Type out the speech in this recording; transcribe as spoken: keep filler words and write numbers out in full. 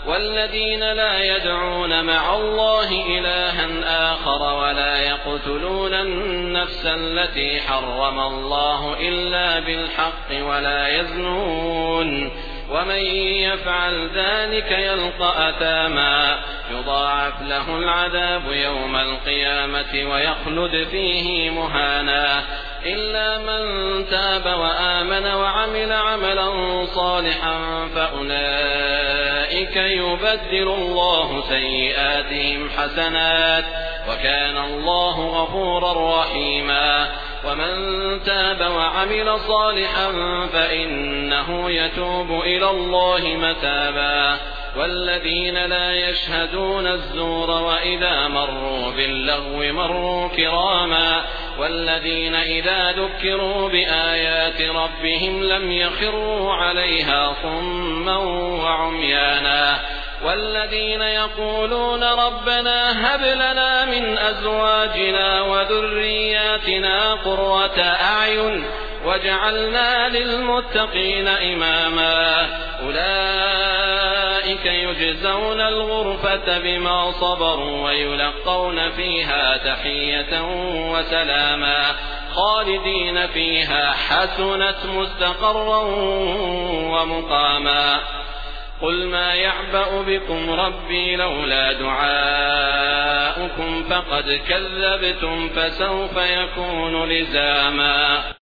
والذين لا يدعون مع الله إلها آخر ولا يقتلون النفس التي حرم الله إلا بالحق ولا يزنون ومن يفعل ذلك يلقى أثاما يضاعف له العذاب يوم القيامة ويخلد فيه مهانا إلا من تاب وآمن وعمل عملا صالحا فأولئك يبدل الله سيئاتهم حسنات وكان الله غفورا رحيما ومن تاب وعمل صالحا فإنه يتوب إلى الله متابا والذين لا يشهدون الزور وإذا مروا باللغو مروا كراما والذين إذا ذكروا بآيات ربهم لم يخروا عليها صما وعميانا والذين يقولون ربنا هب لنا من أزواجنا وذرياتنا قرة أعين واجعلنا للمتقين إماما أولئك يجزون الغرفة بما صبروا ويلقون فيها تحية وسلاما خالدين فيها حسنت مستقرا ومقاما قل ما يعبأ بكم ربي لولا دعاؤكم فقد كذبتم فسوف يكون لزاما.